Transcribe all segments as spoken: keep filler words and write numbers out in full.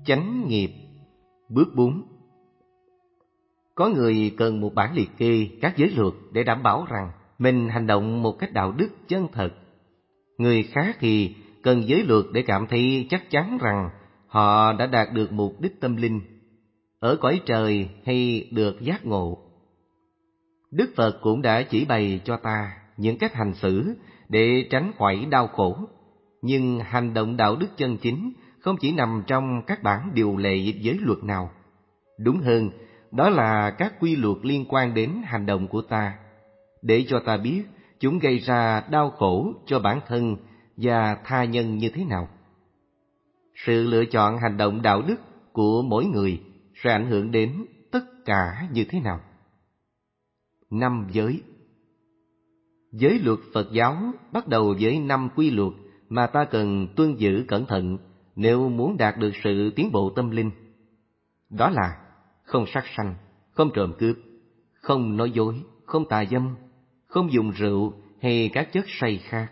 Chánh nghiệp. Bước bốn. Có người cần một bản liệt kê các giới luật để đảm bảo rằng mình hành động một cách đạo đức chân thật. Người khác thì cần giới luật để cảm thấy chắc chắn rằng họ đã đạt được mục đích tâm linh, ở cõi trời hay được giác ngộ. Đức Phật cũng đã chỉ bày cho ta những cách hành xử để tránh khỏi đau khổ. Nhưng hành động đạo đức chân chính không chỉ nằm trong các bản điều lệ giới luật nào. Đúng hơn, đó là các quy luật liên quan đến hành động của ta, để cho ta biết chúng gây ra đau khổ cho bản thân và tha nhân như thế nào. Sự lựa chọn hành động đạo đức của mỗi người sẽ ảnh hưởng đến tất cả như thế nào. Năm giới. Giới luật Phật giáo bắt đầu với năm quy luật mà ta cần tuân giữ cẩn thận nếu muốn đạt được sự tiến bộ tâm linh. Đó là không sát sanh, không trộm cướp, không nói dối, không tà dâm, không dùng rượu hay các chất say khác.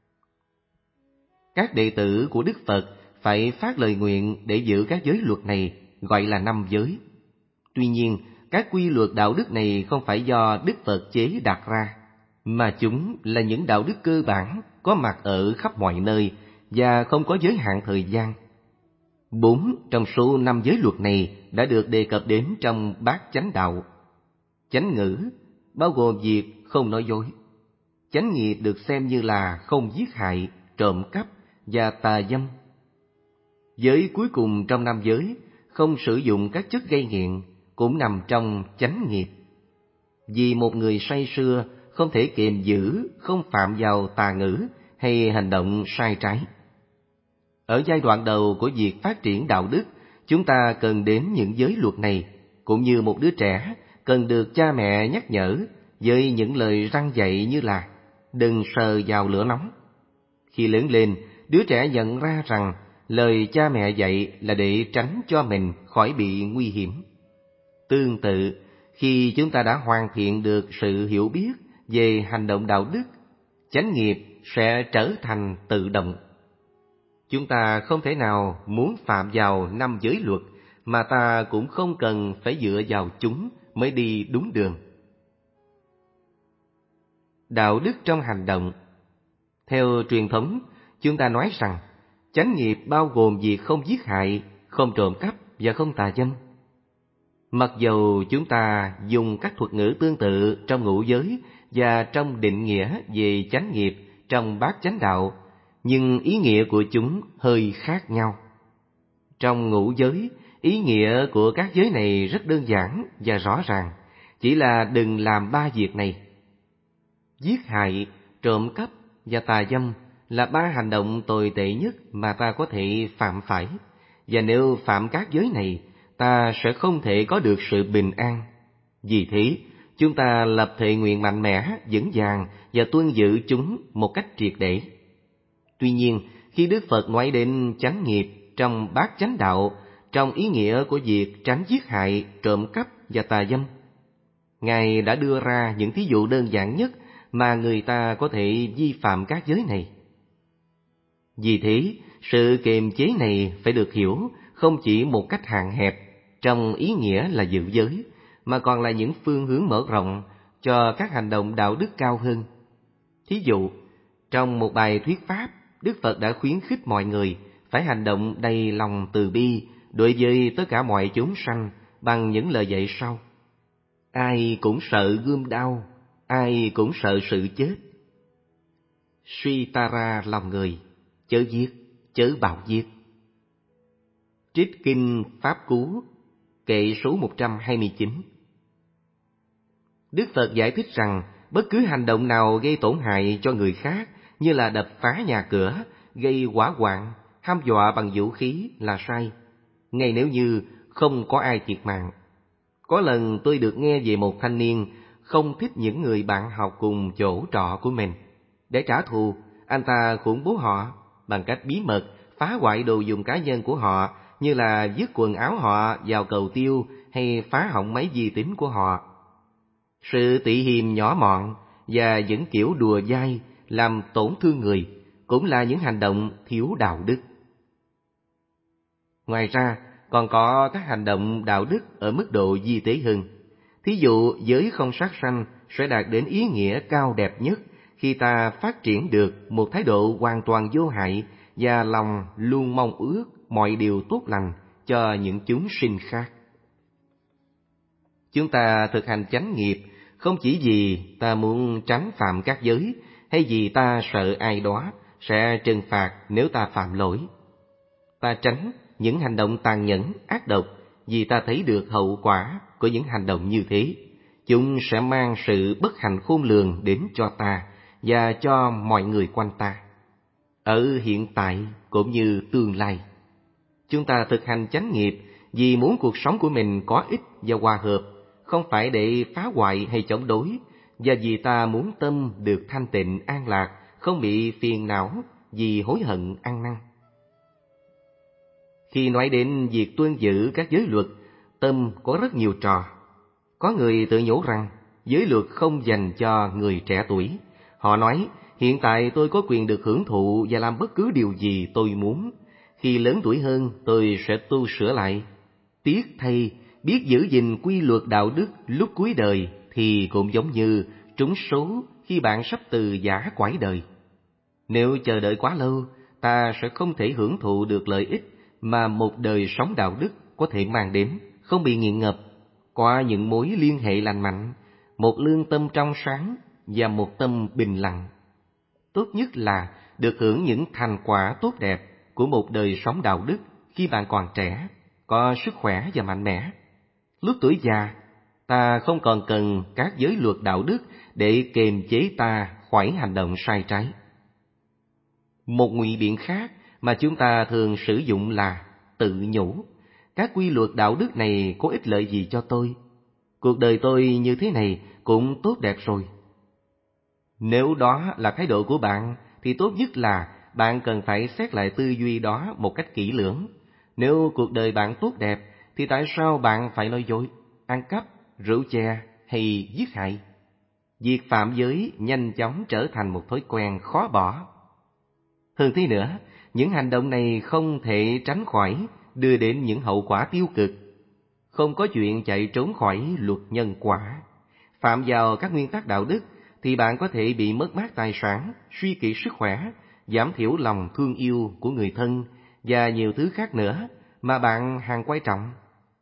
Các đệ tử của Đức Phật phải phát lời nguyện để giữ các giới luật này, gọi là năm giới. Tuy nhiên, các quy luật đạo đức này không phải do Đức Phật chế đặt ra, mà chúng là những đạo đức cơ bản có mặt ở khắp mọi nơi và không có giới hạn thời gian. Bốn trong số năm giới luật này đã được đề cập đến trong Bát Chánh Đạo. Chánh ngữ bao gồm việc không nói dối. Chánh nghiệp được xem như là không giết hại, trộm cắp và tà dâm. Giới cuối cùng trong năm giới, không sử dụng các chất gây nghiện, cũng nằm trong chánh nghiệp. Vì một người say sưa không thể kiềm giữ, không phạm vào tà ngữ hay hành động sai trái. Ở giai đoạn đầu của việc phát triển đạo đức, chúng ta cần đến những giới luật này, cũng như một đứa trẻ cần được cha mẹ nhắc nhở với những lời răn dạy như là đừng sờ vào lửa nóng. Khi lớn lên, đứa trẻ nhận ra rằng lời cha mẹ dạy là để tránh cho mình khỏi bị nguy hiểm. Tương tự, khi chúng ta đã hoàn thiện được sự hiểu biết về hành động đạo đức, chánh nghiệp sẽ trở thành tự động. Chúng ta không thể nào muốn phạm vào năm giới luật mà ta cũng không cần phải dựa vào chúng mới đi đúng đường. Đạo đức trong hành động. Theo truyền thống, chúng ta nói rằng chánh nghiệp bao gồm việc không giết hại, không trộm cắp và không tà dâm. Mặc dầu chúng ta dùng các thuật ngữ tương tự trong ngũ giới và trong định nghĩa về chánh nghiệp trong Bát Chánh Đạo, nhưng ý nghĩa của chúng hơi khác nhau. Trong ngũ giới, ý nghĩa của các giới này rất đơn giản và rõ ràng, chỉ là đừng làm ba việc này. Giết hại, trộm cắp và tà dâm là ba hành động tồi tệ nhất mà ta có thể phạm phải, và nếu phạm các giới này, ta sẽ không thể có được sự bình an. Vì thế, chúng ta lập thệ nguyện mạnh mẽ, vững vàng và tuân giữ chúng một cách triệt để. Tuy nhiên, khi Đức Phật nói đến chánh nghiệp trong Bát Chánh Đạo, trong ý nghĩa của việc tránh giết hại, trộm cắp và tà dâm, Ngài đã đưa ra những thí dụ đơn giản nhất mà người ta có thể vi phạm các giới này. Vì thế, sự kiềm chế này phải được hiểu không chỉ một cách hạn hẹp trong ý nghĩa là giữ giới, mà còn là những phương hướng mở rộng cho các hành động đạo đức cao hơn. Thí dụ, trong một bài thuyết pháp, Đức Phật đã khuyến khích mọi người phải hành động đầy lòng từ bi đối với tất cả mọi chúng sanh bằng những lời dạy sau. Ai cũng sợ gươm đao, ai cũng sợ sự chết. Suy ta ra lòng người, chớ giết, chớ bạo giết. Trích Kinh Pháp Cú, kệ số một trăm hai mươi chín. Đức Phật giải thích rằng bất cứ hành động nào gây tổn hại cho người khác như là đập phá nhà cửa, gây hỏa hoạn, hăm dọa bằng vũ khí là sai, ngay nếu như không có ai thiệt mạng. Có lần tôi được nghe về một thanh niên không thích những người bạn học cùng chỗ trọ của mình. Để trả thù, anh ta khủng bố họ bằng cách bí mật phá hoại đồ dùng cá nhân của họ, như là vứt quần áo họ vào cầu tiêu hay phá hỏng máy vi tính của họ. Sự tị hiềm nhỏ mọn và những kiểu đùa dai làm tổn thương người cũng là những hành động thiếu đạo đức. Ngoài ra, còn có các hành động đạo đức ở mức độ vi tế hơn. Thí dụ, giới không sát sanh sẽ đạt đến ý nghĩa cao đẹp nhất khi ta phát triển được một thái độ hoàn toàn vô hại và lòng luôn mong ước mọi điều tốt lành cho những chúng sinh khác. Chúng ta thực hành chánh nghiệp không chỉ vì ta muốn tránh phạm các giới hay vì ta sợ ai đó sẽ trừng phạt nếu ta phạm lỗi. Ta tránh những hành động tàn nhẫn, ác độc vì ta thấy được hậu quả của những hành động như thế. Chúng sẽ mang sự bất hạnh khôn lường đến cho ta và cho mọi người quanh ta, ở hiện tại cũng như tương lai. Chúng ta thực hành chánh nghiệp vì muốn cuộc sống của mình có ích và hòa hợp, không phải để phá hoại hay chống đối, và vì ta muốn tâm được thanh tịnh an lạc, không bị phiền não vì hối hận ăn năn. Khi nói đến việc tuân giữ các giới luật, tâm có rất nhiều trò. Có người tự nhủ rằng giới luật không dành cho người trẻ tuổi. Họ nói, hiện tại tôi có quyền được hưởng thụ và làm bất cứ điều gì tôi muốn. Khi lớn tuổi hơn, tôi sẽ tu sửa lại. Tiếc thay, biết giữ gìn quy luật đạo đức lúc cuối đời thì cũng giống như trúng số khi bạn sắp từ giã quải đời. Nếu chờ đợi quá lâu, ta sẽ không thể hưởng thụ được lợi ích mà một đời sống đạo đức có thể mang đến, không bị nghiện ngập qua những mối liên hệ lành mạnh, một lương tâm trong sáng và một tâm bình lặng. Tốt nhất là được hưởng những thành quả tốt đẹp của một đời sống đạo đức khi bạn còn trẻ, có sức khỏe và mạnh mẽ. Lúc tuổi già, ta không còn cần các giới luật đạo đức để kiềm chế ta khỏi hành động sai trái. Một ngụy biện khác mà chúng ta thường sử dụng là tự nhủ. Các quy luật đạo đức này có ích lợi gì cho tôi? Cuộc đời tôi như thế này cũng tốt đẹp rồi. Nếu đó là thái độ của bạn, thì tốt nhất là bạn cần phải xét lại tư duy đó một cách kỹ lưỡng. Nếu cuộc đời bạn tốt đẹp, thì tại sao bạn phải nói dối, ăn cắp, rượu chè hay giết hại? Việc phạm giới nhanh chóng trở thành một thói quen khó bỏ. Hơn thế nữa, những hành động này không thể tránh khỏi đưa đến những hậu quả tiêu cực. Không có chuyện chạy trốn khỏi luật nhân quả. Phạm vào các nguyên tắc đạo đức thì bạn có thể bị mất mát tài sản, suy kiệt sức khỏe, giảm thiểu lòng thương yêu của người thân và nhiều thứ khác nữa mà bạn hàng quan trọng.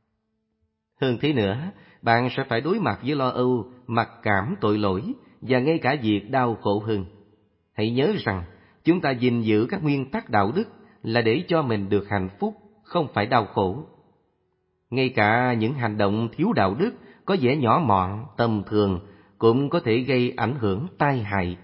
Hơn thế nữa, bạn sẽ phải đối mặt với lo âu, mặc cảm tội lỗi và ngay cả việc đau khổ hơn. Hãy nhớ rằng, chúng ta gìn giữ các nguyên tắc đạo đức là để cho mình được hạnh phúc, không phải đau khổ. Ngay cả những hành động thiếu đạo đức có vẻ nhỏ mọn, tầm thường cũng có thể gây ảnh hưởng tai hại.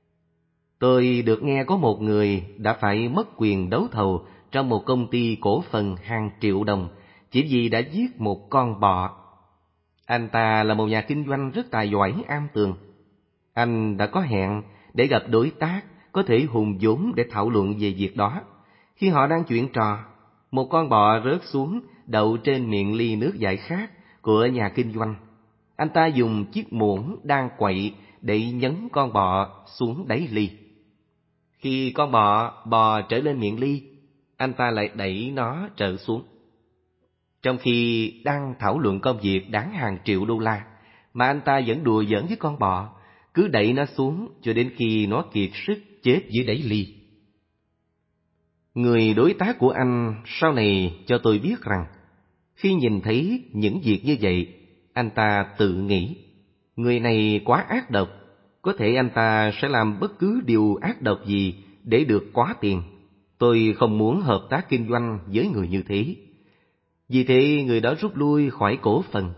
Tôi được nghe có một người đã phải mất quyền đấu thầu trong một công ty cổ phần hàng triệu đồng chỉ vì đã giết một con bọ. Anh ta là một nhà kinh doanh rất tài giỏi am tường. Anh đã có hẹn để gặp đối tác có thể hùng vốn để thảo luận về việc đó. Khi họ đang chuyện trò, một con bọ rớt xuống đậu trên miệng ly nước giải khát của nhà kinh doanh. Anh ta dùng chiếc muỗng đang quậy để nhấn con bọ xuống đáy ly. Khi con bọ bò trở lên miệng ly, anh ta lại đẩy nó trở xuống. Trong khi đang thảo luận công việc đáng hàng triệu đô la, mà anh ta vẫn đùa giỡn với con bọ, cứ đẩy nó xuống cho đến khi nó kiệt sức chết dưới đáy ly. Người đối tác của anh sau này cho tôi biết rằng, khi nhìn thấy những việc như vậy, anh ta tự nghĩ, người này quá ác độc, có thể anh ta sẽ làm bất cứ điều ác độc gì để được quá tiền. Tôi không muốn hợp tác kinh doanh với người như thế. Vì thế người đó rút lui khỏi cổ phần.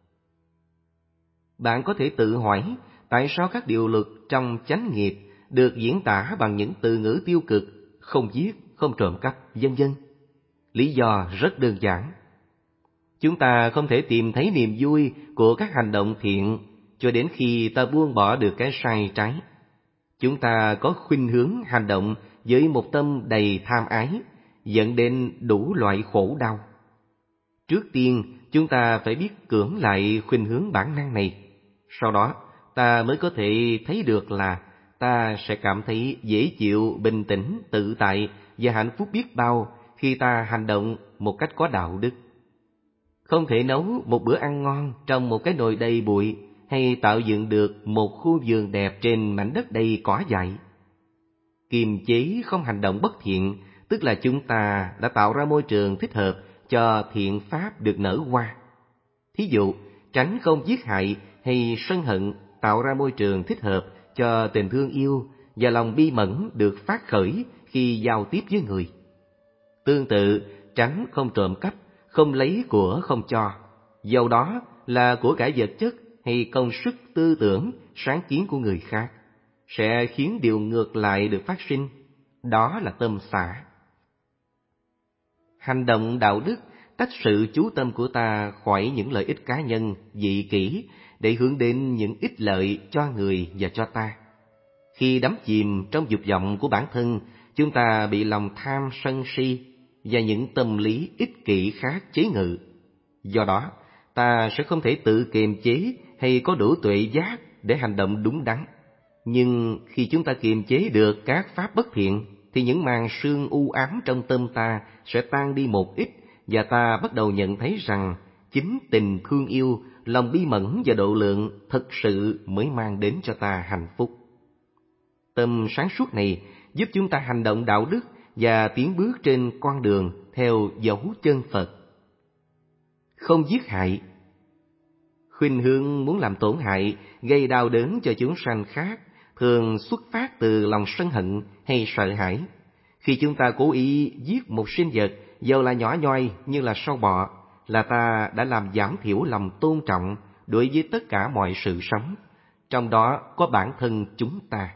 Bạn có thể tự hỏi tại sao các điều luật trong chánh nghiệp được diễn tả bằng những từ ngữ tiêu cực, không giết, không trộm cắp, vân vân. Lý do rất đơn giản. Chúng ta không thể tìm thấy niềm vui của các hành động thiện cho đến khi ta buông bỏ được cái sai trái. Chúng ta có khuynh hướng hành động với một tâm đầy tham ái, dẫn đến đủ loại khổ đau. Trước tiên, chúng ta phải biết cưỡng lại khuynh hướng bản năng này. Sau đó, ta mới có thể thấy được là ta sẽ cảm thấy dễ chịu, bình tĩnh, tự tại và hạnh phúc biết bao khi ta hành động một cách có đạo đức. Không thể nấu một bữa ăn ngon trong một cái nồi đầy bụi hay tạo dựng được một khu vườn đẹp trên mảnh đất đầy cỏ dại. Kiềm chế không hành động bất thiện, tức là chúng ta đã tạo ra môi trường thích hợp cho thiện pháp được nở hoa. Thí dụ, tránh không giết hại hay sân hận tạo ra môi trường thích hợp cho tình thương yêu và lòng bi mẫn được phát khởi khi giao tiếp với người. Tương tự, tránh không trộm cắp, không lấy của không cho, dầu đó là của cải vật chất hay công sức tư tưởng, sáng kiến của người khác, sẽ khiến điều ngược lại được phát sinh, đó là tâm xả. Hành động đạo đức tách sự chú tâm của ta khỏi những lợi ích cá nhân, dị kỷ để hướng đến những ích lợi cho người và cho ta. Khi đắm chìm trong dục vọng của bản thân, chúng ta bị lòng tham sân si và những tâm lý ích kỷ khác chế ngự. Do đó, ta sẽ không thể tự kiềm chế hay có đủ tuệ giác để hành động đúng đắn. Nhưng khi chúng ta kiềm chế được các pháp bất thiện, thì những màn sương u ám trong tâm ta sẽ tan đi một ít, và ta bắt đầu nhận thấy rằng chính tình thương yêu, lòng bi mẫn và độ lượng thực sự mới mang đến cho ta hạnh phúc. Tâm sáng suốt này giúp chúng ta hành động đạo đức và tiến bước trên con đường theo dấu chân Phật. Không giết hại. Khuynh hướng muốn làm tổn hại, gây đau đớn cho chúng sanh khác thường xuất phát từ lòng sân hận hay sợ hãi. Khi chúng ta cố ý giết một sinh vật, dầu là nhỏ nhoi như là sâu bọ, là ta đã làm giảm thiểu lòng tôn trọng đối với tất cả mọi sự sống, trong đó có bản thân chúng ta.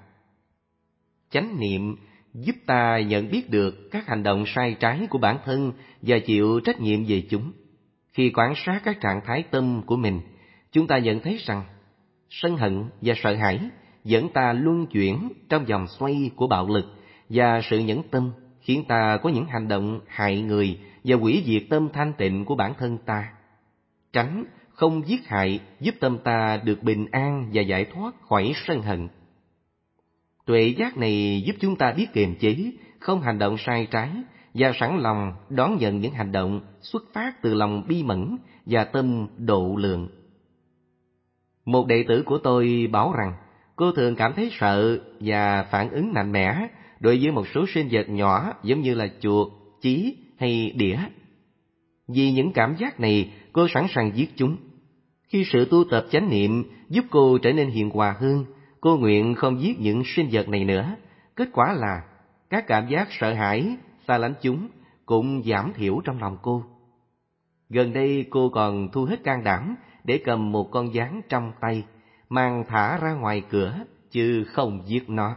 Chánh niệm giúp ta nhận biết được các hành động sai trái của bản thân và chịu trách nhiệm về chúng. Khi quan sát các trạng thái tâm của mình, chúng ta nhận thấy rằng sân hận và sợ hãi dẫn ta luân chuyển trong vòng xoay của bạo lực, và sự nhẫn tâm khiến ta có những hành động hại người và hủy diệt tâm thanh tịnh của bản thân ta. Tránh không giết hại giúp tâm ta được bình an và giải thoát khỏi sân hận. Tuệ giác này giúp chúng ta biết kiềm chế, không hành động sai trái và sẵn lòng đón nhận những hành động xuất phát từ lòng bi mẫn và tâm độ lượng. Một đệ tử của tôi bảo rằng cô thường cảm thấy sợ và phản ứng mạnh mẽ đối với một số sinh vật nhỏ giống như là chuột, chí hay đỉa. Vì những cảm giác này, cô sẵn sàng giết chúng. Khi sự tu tập chánh niệm giúp cô trở nên hiền hòa hơn, cô nguyện không giết những sinh vật này nữa. Kết quả là các cảm giác sợ hãi, xa lánh chúng cũng giảm thiểu trong lòng cô. Gần đây cô còn thu hết can đảm để cầm một con gián trong tay, mang thả ra ngoài cửa, chứ không giết nó.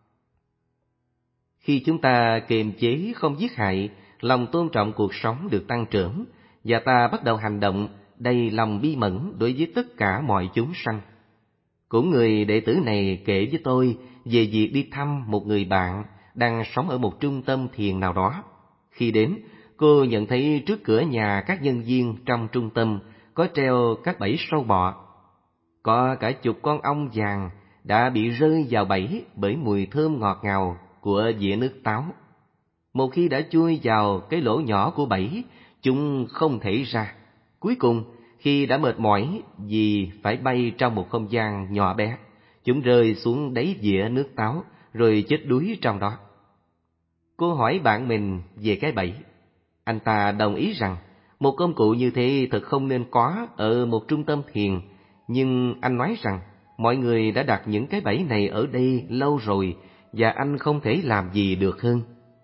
Khi chúng ta kiềm chế không giết hại, lòng tôn trọng cuộc sống được tăng trưởng, và ta bắt đầu hành động đầy lòng bi mẫn đối với tất cả mọi chúng sanh. Cũng người đệ tử này kể với tôi về việc đi thăm một người bạn đang sống ở một trung tâm thiền nào đó. Khi đến, cô nhận thấy trước cửa nhà các nhân viên trong trung tâm có treo các bẫy sâu bọ. Có cả chục con ong vàng đã bị rơi vào bẫy bởi mùi thơm ngọt ngào của dĩa nước táo. Một khi đã chui vào cái lỗ nhỏ của bẫy, chúng không thể ra. Cuối cùng, khi đã mệt mỏi vì phải bay trong một không gian nhỏ bé, chúng rơi xuống đáy dĩa nước táo rồi chết đuối trong đó. Cô hỏi bạn mình về cái bẫy. Anh ta đồng ý rằng một công cụ như thế thật không nên có ở một trung tâm thiền, nhưng anh nói rằng mọi người đã đặt những cái bẫy này ở đây lâu rồi và anh không thể làm gì được hơn.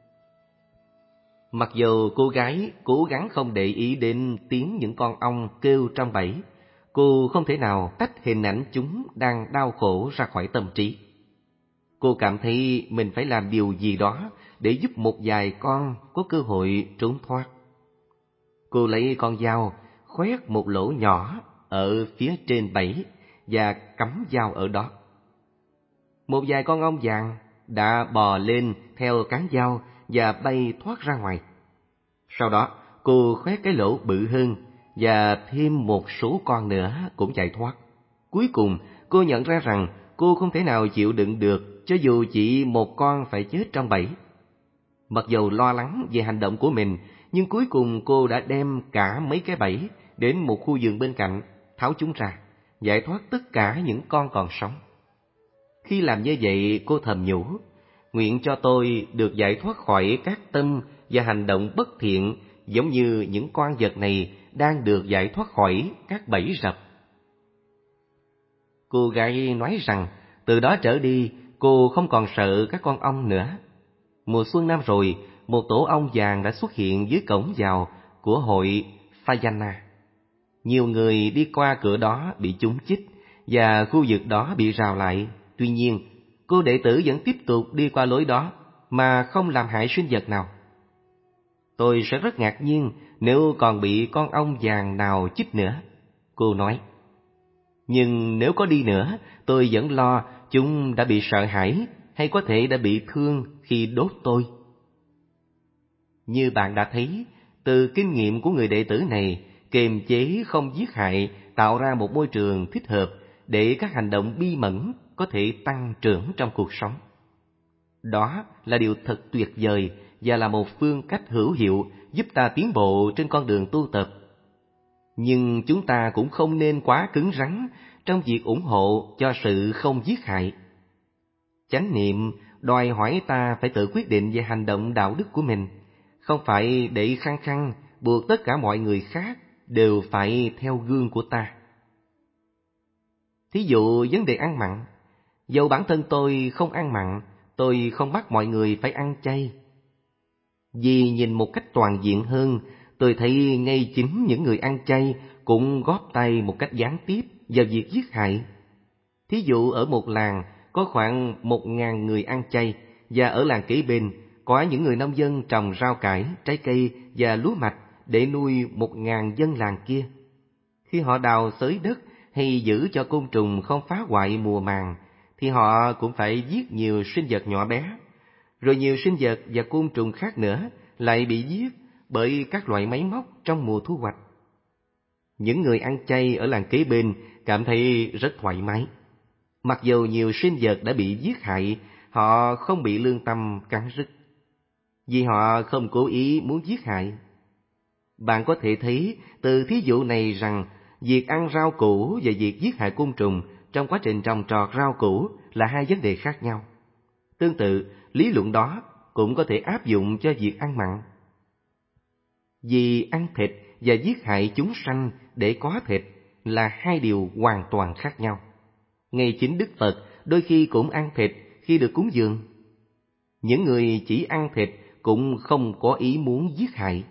Mặc dù cô gái cố gắng không để ý đến tiếng những con ong kêu trong bẫy, cô không thể nào tách hình ảnh chúng đang đau khổ ra khỏi tâm trí. Cô cảm thấy mình phải làm điều gì đó để giúp một vài con có cơ hội trốn thoát. Cô lấy con dao khoét một lỗ nhỏ ở phía trên bẫy và cắm dao ở đó. Một vài con ong vàng đã bò lên theo cán dao và bay thoát ra ngoài. Sau đó, cô khoét cái lỗ bự hơn và thêm một số con nữa cũng chạy thoát. Cuối cùng, cô nhận ra rằng cô không thể nào chịu đựng được cho dù chỉ một con phải chết trong bẫy. Mặc dầu lo lắng về hành động của mình, nhưng cuối cùng cô đã đem cả mấy cái bẫy đến một khu vườn bên cạnh, tháo chúng ra, giải thoát tất cả những con còn sống. Khi làm như vậy, cô thầm nhủ, nguyện cho tôi được giải thoát khỏi các tâm và hành động bất thiện, giống như những con vật này đang được giải thoát khỏi các bẫy rập. Cô gái nói rằng từ đó trở đi cô không còn sợ các con ong nữa. Mùa xuân năm rồi, một tổ ong vàng đã xuất hiện dưới cổng vào của hội Phayana. Nhiều người đi qua cửa đó bị chúng chích và khu vực đó bị rào lại. Tuy nhiên, cô đệ tử vẫn tiếp tục đi qua lối đó mà không làm hại sinh vật nào. Tôi sẽ rất ngạc nhiên nếu còn bị con ong vàng nào chích nữa, cô nói. Nhưng nếu có đi nữa, tôi vẫn lo chúng đã bị sợ hãi hay có thể đã bị thương khi đốt tôi. Như bạn đã thấy, từ kinh nghiệm của người đệ tử này, kiềm chế không giết hại tạo ra một môi trường thích hợp để các hành động bi mẫn có thể tăng trưởng trong cuộc sống. Đó là điều thật tuyệt vời và là một phương cách hữu hiệu giúp ta tiến bộ trên con đường tu tập. Nhưng chúng ta cũng không nên quá cứng rắn trong việc ủng hộ cho sự không giết hại. Chánh niệm đòi hỏi ta phải tự quyết định về hành động đạo đức của mình, không phải để khăng khăng buộc tất cả mọi người khác đều phải theo gương của ta. Thí dụ vấn đề ăn mặn, dầu bản thân tôi không ăn mặn, tôi không bắt mọi người phải ăn chay. Vì nhìn một cách toàn diện hơn, tôi thấy ngay chính những người ăn chay cũng góp tay một cách gián tiếp vào việc giết hại. Thí dụ ở một làng có khoảng một ngàn người ăn chay, và ở làng kế bên có những người nông dân trồng rau cải, trái cây và lúa mạch để nuôi một ngàn dân làng kia. Khi họ đào xới đất hay giữ cho côn trùng không phá hoại mùa màng, thì họ cũng phải giết nhiều sinh vật nhỏ bé. Rồi nhiều sinh vật và côn trùng khác nữa lại bị giết bởi các loại máy móc trong mùa thu hoạch. Những người ăn chay ở làng kế bên cảm thấy rất thoải mái. Mặc dù nhiều sinh vật đã bị giết hại, họ không bị lương tâm cắn rứt, vì họ không cố ý muốn giết hại. Bạn có thể thấy từ thí dụ này rằng việc ăn rau củ và việc giết hại côn trùng trong quá trình trồng trọt rau củ là hai vấn đề khác nhau. Tương tự, lý luận đó cũng có thể áp dụng cho việc ăn mặn. Vì ăn thịt và giết hại chúng sanh để có thịt là hai điều hoàn toàn khác nhau. Ngay chính Đức Phật đôi khi cũng ăn thịt khi được cúng dường. Những người chỉ ăn thịt cũng không có ý muốn giết hại.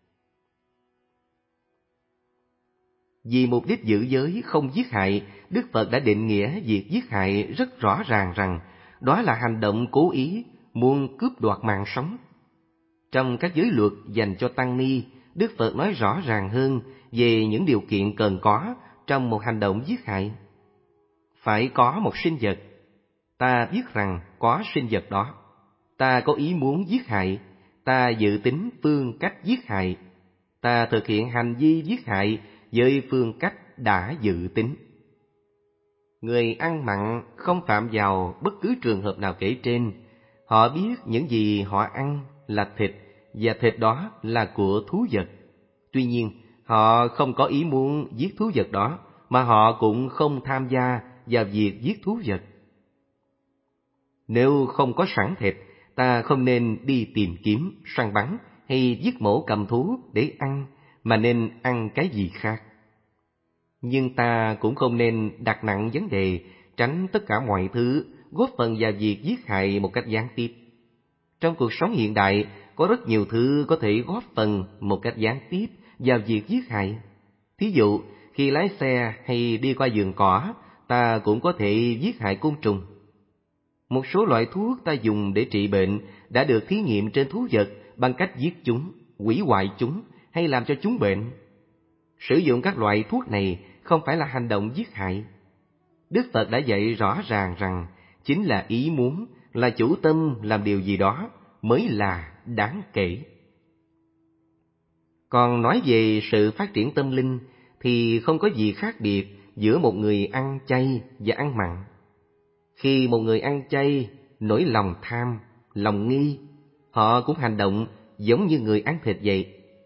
Vì mục đích giữ giới không giết hại, Đức Phật đã định nghĩa việc giết hại rất rõ ràng rằng đó là hành động cố ý muốn cướp đoạt mạng sống. Trong các giới luật dành cho tăng ni, Đức Phật nói rõ ràng hơn về những điều kiện cần có trong một hành động giết hại. Phải có một sinh vật. Ta biết rằng có sinh vật đó. Ta có ý muốn giết hại. Ta dự tính phương cách giết hại. Ta thực hiện hành vi giết hại với phương cách đã dự tính. Người ăn mặn không phạm vào bất cứ trường hợp nào kể trên. Họ biết những gì họ ăn là thịt, và thịt đó là của thú vật. Tuy nhiên, họ không có ý muốn giết thú vật đó, mà họ cũng không tham gia vào việc giết thú vật. Nếu không có sẵn thịt, ta không nên đi tìm kiếm, săn bắn hay giết mổ cầm thú để ăn, mà nên ăn cái gì khác. Nhưng ta cũng không nên đặt nặng vấn đề tránh tất cả mọi thứ góp phần vào việc giết hại một cách gián tiếp. Trong cuộc sống hiện đại, có rất nhiều thứ có thể góp phần một cách gián tiếp vào việc giết hại. Thí dụ, khi lái xe hay đi qua vườn cỏ, ta cũng có thể giết hại côn trùng. Một số loại thuốc ta dùng để trị bệnh đã được thí nghiệm trên thú vật bằng cách giết chúng, hủy hoại chúng hay làm cho chúng bệnh. Sử dụng các loại thuốc này không phải là hành động giết hại. Đức Phật đã dạy rõ ràng rằng chính là ý muốn, là chủ tâm làm điều gì đó mới là đáng kể. Còn nói về sự phát triển tâm linh thì không có gì khác biệt giữa một người ăn chay và ăn mặn. Khi một người ăn chay nổi lòng tham, lòng nghi, họ cũng hành động giống như người ăn thịt vậy.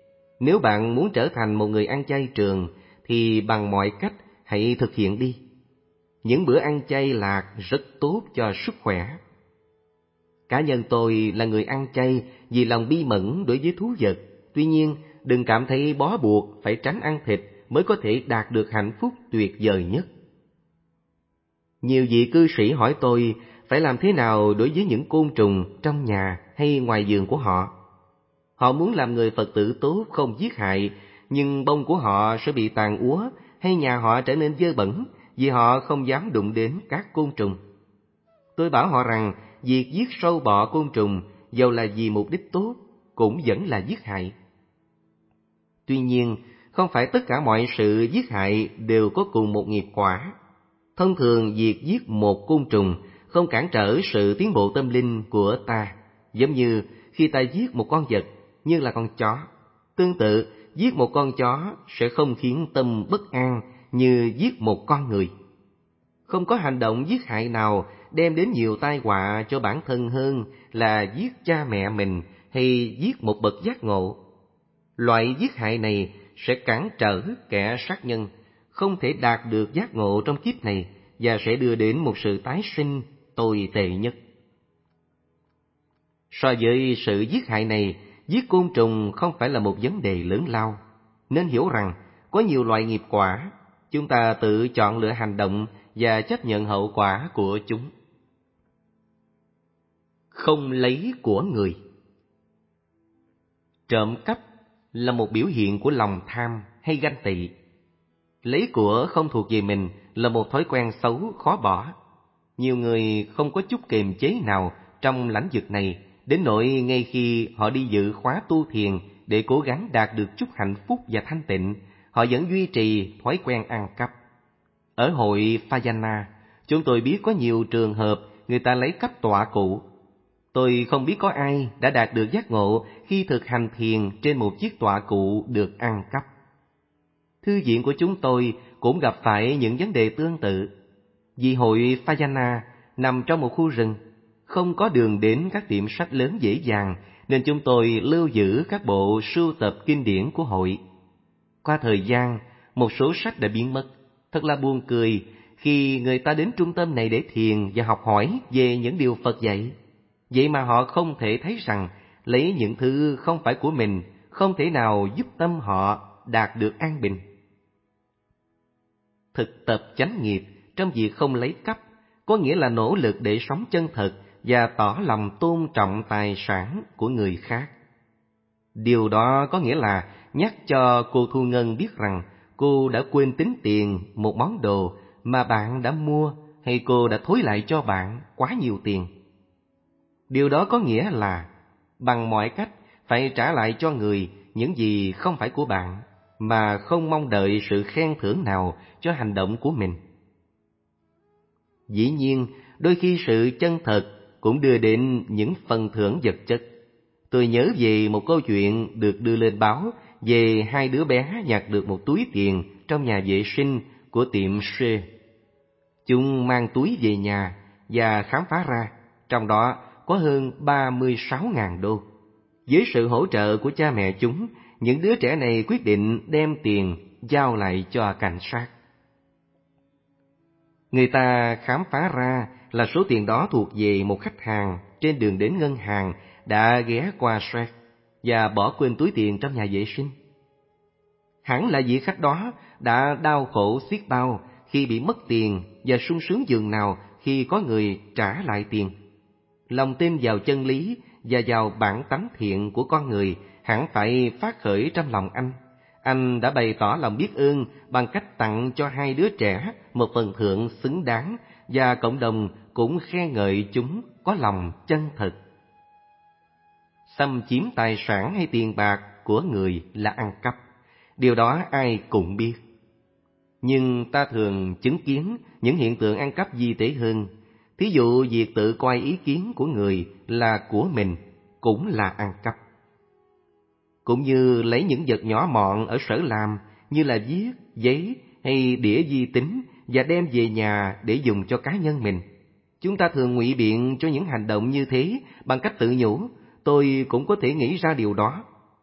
Nếu bạn muốn trở thành một người ăn chay trường, thì bằng mọi cách hãy thực hiện đi. Những bữa ăn chay lạc rất tốt cho sức khỏe. Cá nhân tôi là người ăn chay vì lòng bi mẫn đối với thú vật. Tuy nhiên, đừng cảm thấy bó buộc phải tránh ăn thịt mới có thể đạt được hạnh phúc tuyệt vời nhất. Nhiều vị cư sĩ hỏi tôi phải làm thế nào đối với những côn trùng trong nhà hay ngoài vườn của họ. Họ muốn làm người Phật tử tốt không giết hại, nhưng bông của họ sẽ bị tàn úa hay nhà họ trở nên dơ bẩn vì họ không dám đụng đến các côn trùng. Tôi bảo họ rằng việc giết sâu bọ côn trùng, dầu là vì mục đích tốt, cũng vẫn là giết hại. Tuy nhiên, không phải tất cả mọi sự giết hại đều có cùng một nghiệp quả. Thông thường, việc giết một côn trùng không cản trở sự tiến bộ tâm linh của ta, giống như khi ta giết một con vật như là con chó. Tương tự, giết một con chó sẽ không khiến tâm bất an như giết một con người. Không có hành động giết hại nào đem đến nhiều tai họa cho bản thân hơn là giết cha mẹ mình hay giết một bậc giác ngộ. Loại giết hại này sẽ cản trở kẻ sát nhân, không thể đạt được giác ngộ trong kiếp này và sẽ đưa đến một sự tái sinh tồi tệ nhất. So với sự giết hại này, giết côn trùng không phải là một vấn đề lớn lao. Nên hiểu rằng có nhiều loại nghiệp quả, chúng ta tự chọn lựa hành động và chấp nhận hậu quả của chúng. Không lấy của người. Trộm cắp là một biểu hiện của lòng tham hay ganh tị. Lấy của không thuộc về mình là một thói quen xấu khó bỏ. Nhiều người không có chút kiềm chế nào trong lãnh vực này, đến nỗi ngay khi họ đi dự khóa tu thiền để cố gắng đạt được chút hạnh phúc và thanh tịnh, họ vẫn duy trì thói quen ăn cắp. Ở hội Vajrayana, chúng tôi biết có nhiều trường hợp người ta lấy cắp tọa cụ. Tôi không biết có ai đã đạt được giác ngộ khi thực hành thiền trên một chiếc tọa cụ được ăn cắp. Thư viện của chúng tôi cũng gặp phải những vấn đề tương tự. Vì hội Vajrayana nằm trong một khu rừng, không có đường đến các tiệm sách lớn dễ dàng, nên chúng tôi lưu giữ các bộ sưu tập kinh điển của hội. Qua thời gian, một số sách đã biến mất. Thật là buồn cười khi người ta đến trung tâm này để thiền và học hỏi về những điều Phật dạy. Vậy mà họ không thể thấy rằng lấy những thứ không phải của mình không thể nào giúp tâm họ đạt được an bình. Thực tập chánh nghiệp trong việc không lấy cắp có nghĩa là nỗ lực để sống chân thật và tỏ lòng tôn trọng tài sản của người khác. Điều đó có nghĩa là nhắc cho cô Thu Ngân biết rằng cô đã quên tính tiền một món đồ mà bạn đã mua, hay cô đã thối lại cho bạn quá nhiều tiền. Điều đó có nghĩa là bằng mọi cách phải trả lại cho người những gì không phải của bạn, mà không mong đợi sự khen thưởng nào cho hành động của mình. Dĩ nhiên, đôi khi sự chân thật cũng đưa đến những phần thưởng vật chất. Tôi nhớ về một câu chuyện được đưa lên báo về hai đứa bé nhặt được một túi tiền trong nhà vệ sinh của tiệm Shea. Chúng mang túi về nhà và khám phá ra, trong đó có hơn ba mươi sáu nghìn đô. Với sự hỗ trợ của cha mẹ chúng, những đứa trẻ này quyết định đem tiền giao lại cho cảnh sát. Người ta khám phá ra là số tiền đó thuộc về một khách hàng trên đường đến ngân hàng đã ghé qua Shea và bỏ quên túi tiền trong nhà vệ sinh. Hẳn là vị khách đó đã đau khổ xiết bao khi bị mất tiền và sung sướng dường nào khi có người trả lại tiền. Lòng tin vào chân lý và vào bản tánh thiện của con người hẳn phải phát khởi trong lòng anh. Anh đã bày tỏ lòng biết ơn bằng cách tặng cho hai đứa trẻ một phần thưởng xứng đáng, và cộng đồng cũng khen ngợi chúng có lòng chân thật. Xâm chiếm tài sản hay tiền bạc của người là ăn cắp, điều đó ai cũng biết. Nhưng ta thường chứng kiến những hiện tượng ăn cắp vi tế hơn. Thí dụ việc tự coi ý kiến của người là của mình cũng là ăn cắp. Cũng như lấy những vật nhỏ mọn ở sở làm như là viết, giấy hay đĩa vi tính và đem về nhà để dùng cho cá nhân mình. Chúng ta thường ngụy biện cho những hành động như thế bằng cách tự nhủ, tôi cũng có thể nghĩ ra điều đó.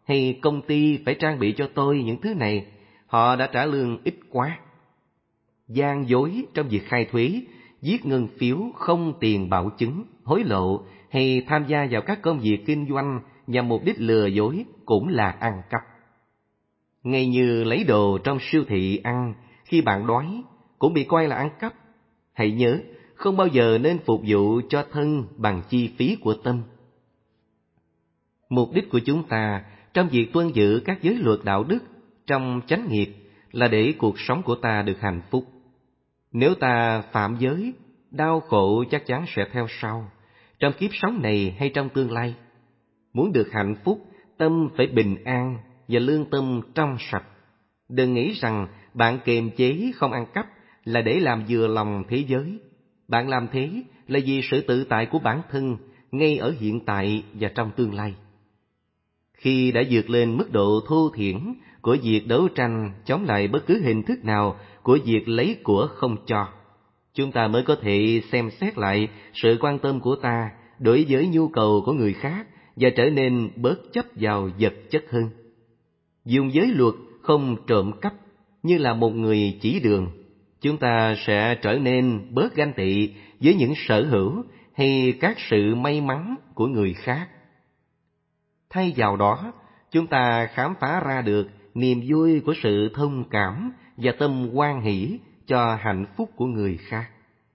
hay công ty phải trang bị cho tôi những thứ này, họ đã trả lương ít quá. Gian dối trong việc khai thuế, viết ngân phiếu không tiền bảo chứng, hối lộ hay tham gia vào các công việc kinh doanh nhằm mục đích lừa dối cũng là ăn cắp. Ngay như lấy đồ trong siêu thị ăn khi bạn đói cũng bị coi là ăn cắp. Hãy nhớ, không bao giờ nên phục vụ cho thân bằng chi phí của tâm. Mục đích của chúng ta trong việc tuân giữ các giới luật đạo đức trong chánh nghiệp là để cuộc sống của ta được hạnh phúc. Nếu ta phạm giới, đau khổ chắc chắn sẽ theo sau, trong kiếp sống này hay trong tương lai. Muốn được hạnh phúc, tâm phải bình an và lương tâm trong sạch. Đừng nghĩ rằng bạn kiềm chế không ăn cắp là để làm vừa lòng thế giới. Bạn làm thế là vì sự tự tại của bản thân, ngay ở hiện tại và trong tương lai. Khi đã vượt lên mức độ thô thiển của việc đấu tranh chống lại bất cứ hình thức nào của việc lấy của không cho, chúng ta mới có thể xem xét lại sự quan tâm của ta đối với nhu cầu của người khác và trở nên bớt chấp vào vật chất hơn. Dùng giới luật không trộm cắp như là một người chỉ đường, chúng ta sẽ trở nên bớt ganh tị với những sở hữu hay các sự may mắn của người khác. Thay vào đó, chúng ta khám phá ra được niềm vui của sự thông cảm và tâm hoan hỷ cho hạnh phúc của người khác.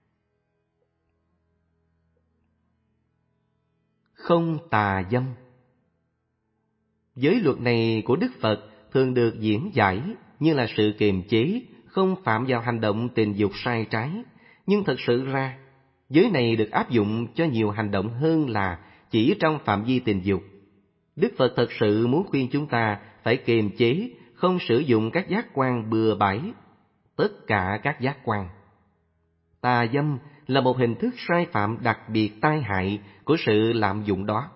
Không tà dâm. Giới luật này của Đức Phật thường được diễn giải như là sự kiềm chế, không phạm vào hành động tình dục sai trái. Nhưng thật sự ra, giới này được áp dụng cho nhiều hành động hơn là chỉ trong phạm vi tình dục. Đức Phật thật sự muốn khuyên chúng ta phải kiềm chế, không sử dụng các giác quan bừa bãi, tất cả các giác quan. Tà dâm là một hình thức sai phạm đặc biệt tai hại của sự lạm dụng đó.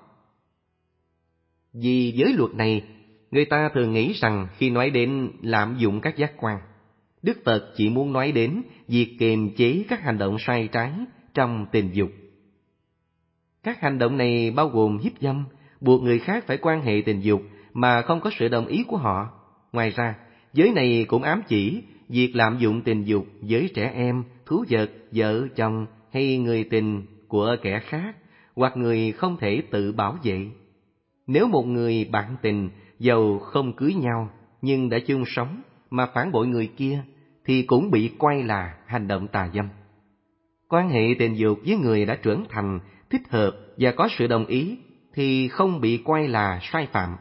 Vì giới luật này, người ta thường nghĩ rằng khi nói đến lạm dụng các giác quan, Đức Phật chỉ muốn nói đến việc kiềm chế các hành động sai trái trong tình dục. Các hành động này bao gồm hiếp dâm, buộc người khác phải quan hệ tình dục mà không có sự đồng ý của họ. Ngoài ra, giới này cũng ám chỉ việc lạm dụng tình dục với trẻ em, thú vật, vợ, chồng hay người tình của kẻ khác, hoặc người không thể tự bảo vệ. Nếu một người bạn tình dầu không cưới nhau nhưng đã chung sống mà phản bội người kia thì cũng bị coi là hành động tà dâm. Quan hệ tình dục với người đã trưởng thành, thích hợp và có sự đồng ý thì không bị coi là sai phạm.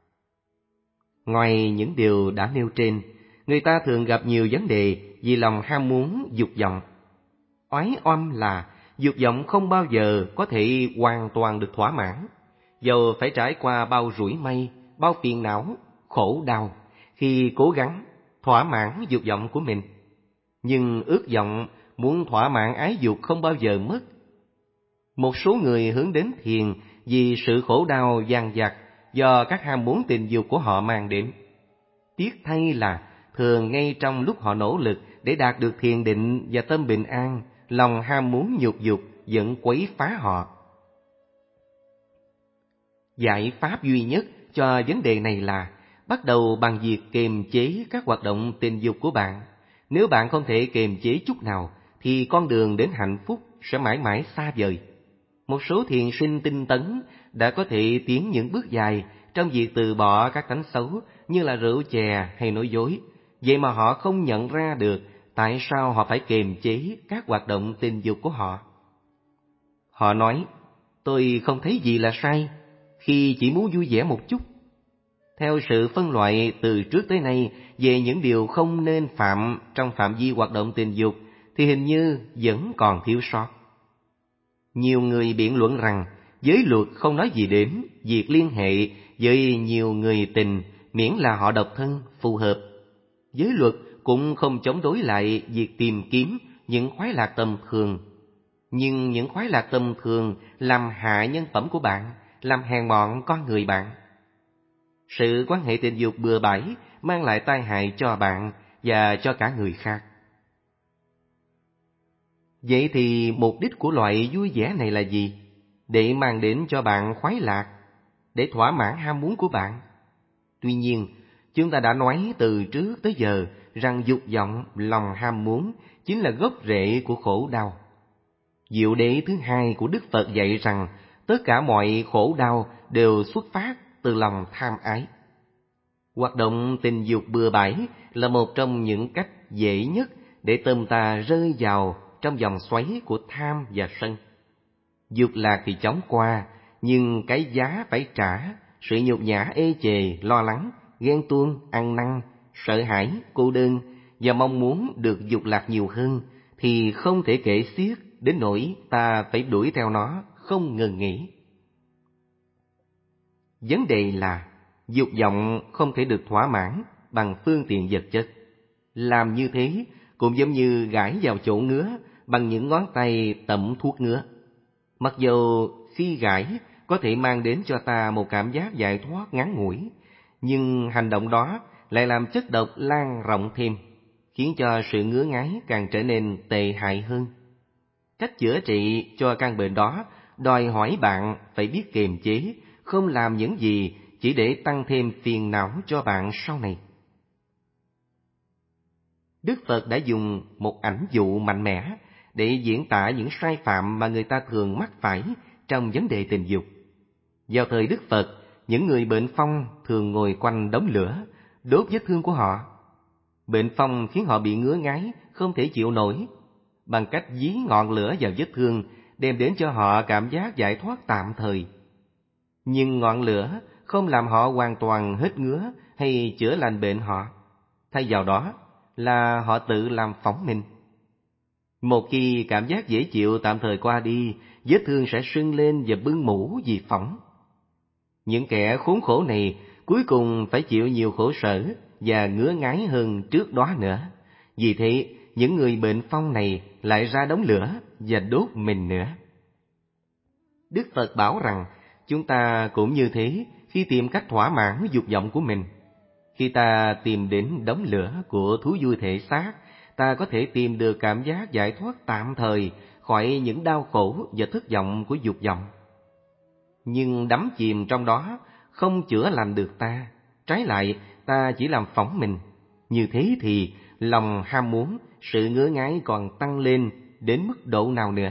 Ngoài những điều đã nêu trên, người ta thường gặp nhiều vấn đề vì lòng ham muốn dục vọng. Oái oăm là dục vọng không bao giờ có thể hoàn toàn được thỏa mãn, dầu phải trải qua bao rủi may, bao phiền não, khổ đau khi cố gắng thỏa mãn dục vọng của mình. Nhưng ước vọng muốn thỏa mãn ái dục không bao giờ mất. Một số người hướng đến thiền vì sự khổ đau dằn vặt do các ham muốn tình dục của họ mang đến. Tiếc thay là thường ngay trong lúc họ nỗ lực để đạt được thiền định và tâm bình an, lòng ham muốn nhục dục vẫn quấy phá họ. Giải pháp duy nhất cho vấn đề này là bắt đầu bằng việc kiềm chế các hoạt động tình dục của bạn. Nếu bạn không thể kiềm chế chút nào, thì con đường đến hạnh phúc sẽ mãi mãi xa vời. Một số thiền sinh tinh tấn đã có thể tiến những bước dài trong việc từ bỏ các tánh xấu như là rượu chè hay nói dối. Vậy mà họ không nhận ra được tại sao họ phải kiềm chế các hoạt động tình dục của họ. Họ nói, tôi không thấy gì là sai khi chỉ muốn vui vẻ một chút. Theo sự phân loại từ trước tới nay về những điều không nên phạm trong phạm vi hoạt động tình dục thì hình như vẫn còn thiếu sót. Nhiều người biện luận rằng giới luật không nói gì đến việc liên hệ với nhiều người tình miễn là họ độc thân phù hợp. Giới luật cũng không chống đối lại việc tìm kiếm những khoái lạc tầm thường. Nhưng những khoái lạc tầm thường làm hạ nhân phẩm của bạn, làm hèn mọn con người bạn. Sự quan hệ tình dục bừa bãi mang lại tai hại cho bạn và cho cả người khác. Vậy thì mục đích của loại vui vẻ này là gì? Để mang đến cho bạn khoái lạc, để thỏa mãn ham muốn của bạn. Tuy nhiên, chúng ta đã nói từ trước tới giờ rằng dục vọng, lòng ham muốn chính là gốc rễ của khổ đau. Diệu đế thứ hai của Đức Phật dạy rằng tất cả mọi khổ đau đều xuất phát từ lòng tham ái. Hoạt động tình dục bừa bãi là một trong những cách dễ nhất để tâm ta rơi vào trong vòng xoáy của tham và sân. Dục lạc thì chóng qua, nhưng cái giá phải trả, sự nhục nhã ê chề, lo lắng, ghen tuông, ăn năn, sợ hãi, cô đơn và mong muốn được dục lạc nhiều hơn thì không thể kể xiết, đến nỗi ta phải đuổi theo nó không ngừng nghỉ. Vấn đề là dục vọng không thể được thỏa mãn bằng phương tiện vật chất. Làm như thế cũng giống như gãi vào chỗ ngứa bằng những ngón tay tẩm thuốc ngứa. Mặc dù khi gãi có thể mang đến cho ta một cảm giác giải thoát ngắn ngủi, nhưng hành động đó lại làm chất độc lan rộng thêm, khiến cho sự ngứa ngáy càng trở nên tệ hại hơn. Cách chữa trị cho căn bệnh đó đòi hỏi bạn phải biết kiềm chế, không làm những gì chỉ để tăng thêm phiền não cho bạn sau này. Đức Phật đã dùng một ảnh dụ mạnh mẽ để diễn tả những sai phạm mà người ta thường mắc phải trong vấn đề tình dục. Vào thời Đức Phật, những người bệnh phong thường ngồi quanh đống lửa, đốt vết thương của họ. Bệnh phong khiến họ bị ngứa ngáy, không thể chịu nổi. Bằng cách dí ngọn lửa vào vết thương, đem đến cho họ cảm giác giải thoát tạm thời. Nhưng ngọn lửa không làm họ hoàn toàn hết ngứa hay chữa lành bệnh họ. Thay vào đó là họ tự làm phỏng mình. Một khi cảm giác dễ chịu tạm thời qua đi, vết thương sẽ sưng lên và bưng mủ vì phỏng. Những kẻ khốn khổ này cuối cùng phải chịu nhiều khổ sở và ngứa ngáy hơn trước đó nữa. Vì thế, những người bệnh phong này lại ra đống lửa và đốt mình nữa. Đức Phật bảo rằng chúng ta cũng như thế khi tìm cách thỏa mãn dục vọng của mình. Khi ta tìm đến đống lửa của thú vui thể xác, ta có thể tìm được cảm giác giải thoát tạm thời khỏi những đau khổ và thất vọng của dục vọng. Nhưng đắm chìm trong đó không chữa lành được ta, trái lại ta chỉ làm phỏng mình. Như thế thì lòng ham muốn, sự ngứa ngáy còn tăng lên đến mức độ nào nữa?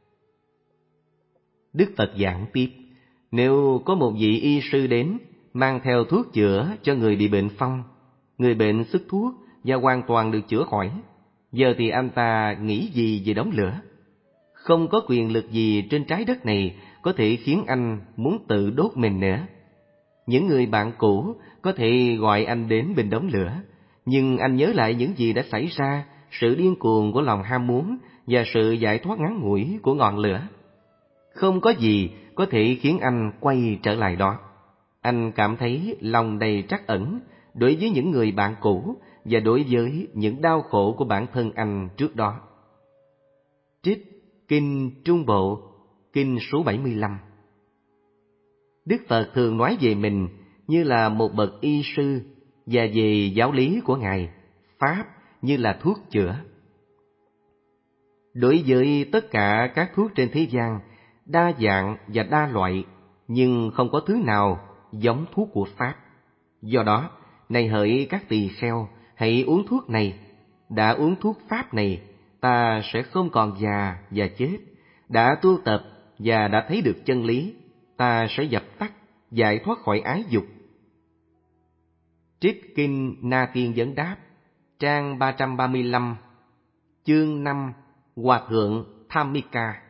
Đức Phật giảng tiếp, nếu có một vị y sư đến mang theo thuốc chữa cho người bị bệnh phong, người bệnh sức thuốc và hoàn toàn được chữa khỏi, giờ thì anh ta nghĩ gì về đống lửa? Không có quyền lực gì trên trái đất này có thể khiến anh muốn tự đốt mình nữa. Những người bạn cũ có thể gọi anh đến bên đống lửa, nhưng anh nhớ lại những gì đã xảy ra, sự điên cuồng của lòng ham muốn và sự giải thoát ngắn ngủi của ngọn lửa. Không có gì có thể khiến anh quay trở lại đó. Anh cảm thấy lòng đầy trắc ẩn đối với những người bạn cũ và đối với những đau khổ của bản thân anh trước đó. Trích Kinh Trung Bộ, kinh số bảy mươi lăm. Đức Phật thường nói về mình như là một bậc y sư và về giáo lý của Ngài, Pháp như là thuốc chữa. Đối với tất cả các thuốc trên thế gian, đa dạng và đa loại, nhưng không có thứ nào giống thuốc của Pháp. Do đó, này hỡi các tỳ kheo, hãy uống thuốc này. Đã uống thuốc Pháp này, ta sẽ không còn già và chết. Đã tu tập và đã thấy được chân lý, ta sẽ dập tắt, giải thoát khỏi ái dục. Trích Kinh Na Tiên Vấn Đáp, trang ba trăm ba mươi lăm, chương năm, Hòa Thượng Dhammika.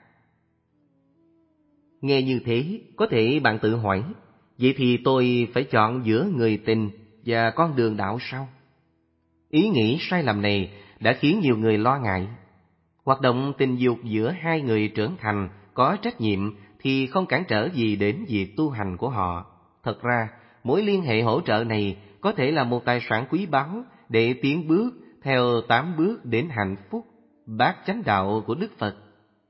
Nghe như thế, có thể bạn tự hỏi, vậy thì tôi phải chọn giữa người tình và con đường đạo sao? Ý nghĩ sai lầm này đã khiến nhiều người lo ngại. Hoạt động tình dục giữa hai người trưởng thành có trách nhiệm thì không cản trở gì đến việc tu hành của họ. Thật ra, mối liên hệ hỗ trợ này có thể là một tài sản quý báu để tiến bước theo tám bước đến hạnh phúc, bát chánh đạo của Đức Phật.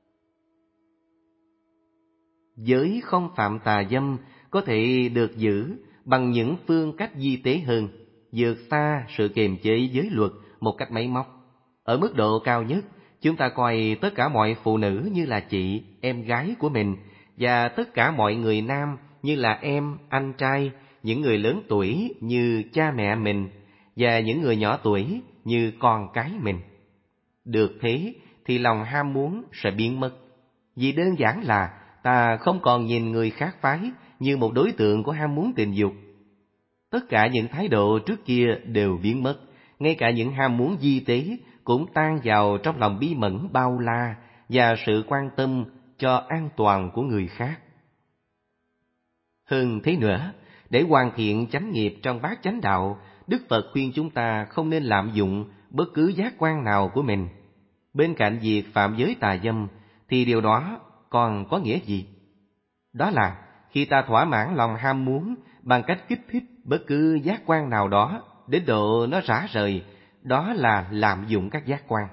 Giới không phạm tà dâm có thể được giữ bằng những phương cách vi tế hơn, vượt xa sự kiềm chế giới luật một cách máy móc. Ở mức độ cao nhất, chúng ta coi tất cả mọi phụ nữ như là chị, em gái của mình, và tất cả mọi người nam như là em, anh trai, những người lớn tuổi như cha mẹ mình và những người nhỏ tuổi như con cái mình. Được thế thì lòng ham muốn sẽ biến mất, vì đơn giản là ta không còn nhìn người khác phái như một đối tượng của ham muốn tình dục. Tất cả những thái độ trước kia đều biến mất, ngay cả những ham muốn vi tế cũng tan vào trong lòng bí mẫn bao la và sự quan tâm cho an toàn của người khác. Hơn thế nữa, để hoàn thiện chánh nghiệp trong bát chánh đạo, Đức Phật khuyên chúng ta không nên lạm dụng bất cứ giác quan nào của mình. Bên cạnh việc phạm giới tà dâm, thì điều đó còn có nghĩa gì? Đó là khi ta thỏa mãn lòng ham muốn bằng cách kích thích bất cứ giác quan nào đó đến độ nó rã rời, đó là lạm dụng các giác quan.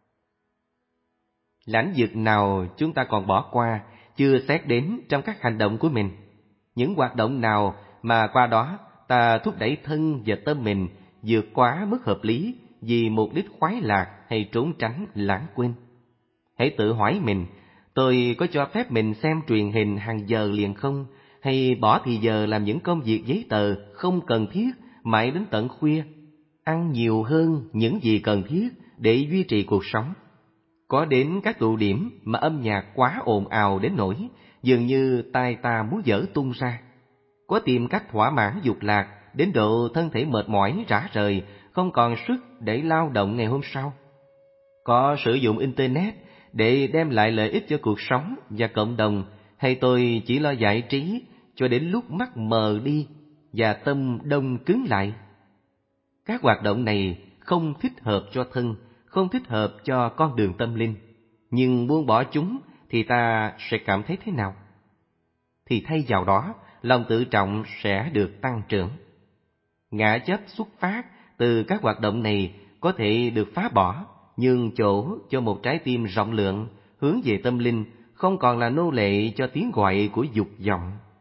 Lãnh vực nào chúng ta còn bỏ qua, chưa xét đến trong các hành động của mình? Những hoạt động nào mà qua đó ta thúc đẩy thân và tâm mình vượt quá mức hợp lý vì mục đích khoái lạc hay trốn tránh lãng quên? Hãy tự hỏi mình, tôi có cho phép mình xem truyền hình hàng giờ liền không? Hay bỏ thì giờ làm những công việc giấy tờ không cần thiết mãi đến tận khuya? Ăn nhiều hơn những gì cần thiết để duy trì cuộc sống. Có đến các tụ điểm mà âm nhạc quá ồn ào đến nỗi dường như tai ta muốn dở tung ra. Có tìm cách thỏa mãn dục lạc đến độ thân thể mệt mỏi rã rời, không còn sức để lao động ngày hôm sau. Có sử dụng Internet để đem lại lợi ích cho cuộc sống và cộng đồng, hay tôi chỉ lo giải trí cho đến lúc mắt mờ đi và tâm đông cứng lại? Các hoạt động này không thích hợp cho thân, không thích hợp cho con đường tâm linh, nhưng buông bỏ chúng thì ta sẽ cảm thấy thế nào? Thì thay vào đó, lòng tự trọng sẽ được tăng trưởng. Ngã chấp xuất phát từ các hoạt động này có thể được phá bỏ, nhường chỗ cho một trái tim rộng lượng, hướng về tâm linh, không còn là nô lệ cho tiếng gọi của dục vọng.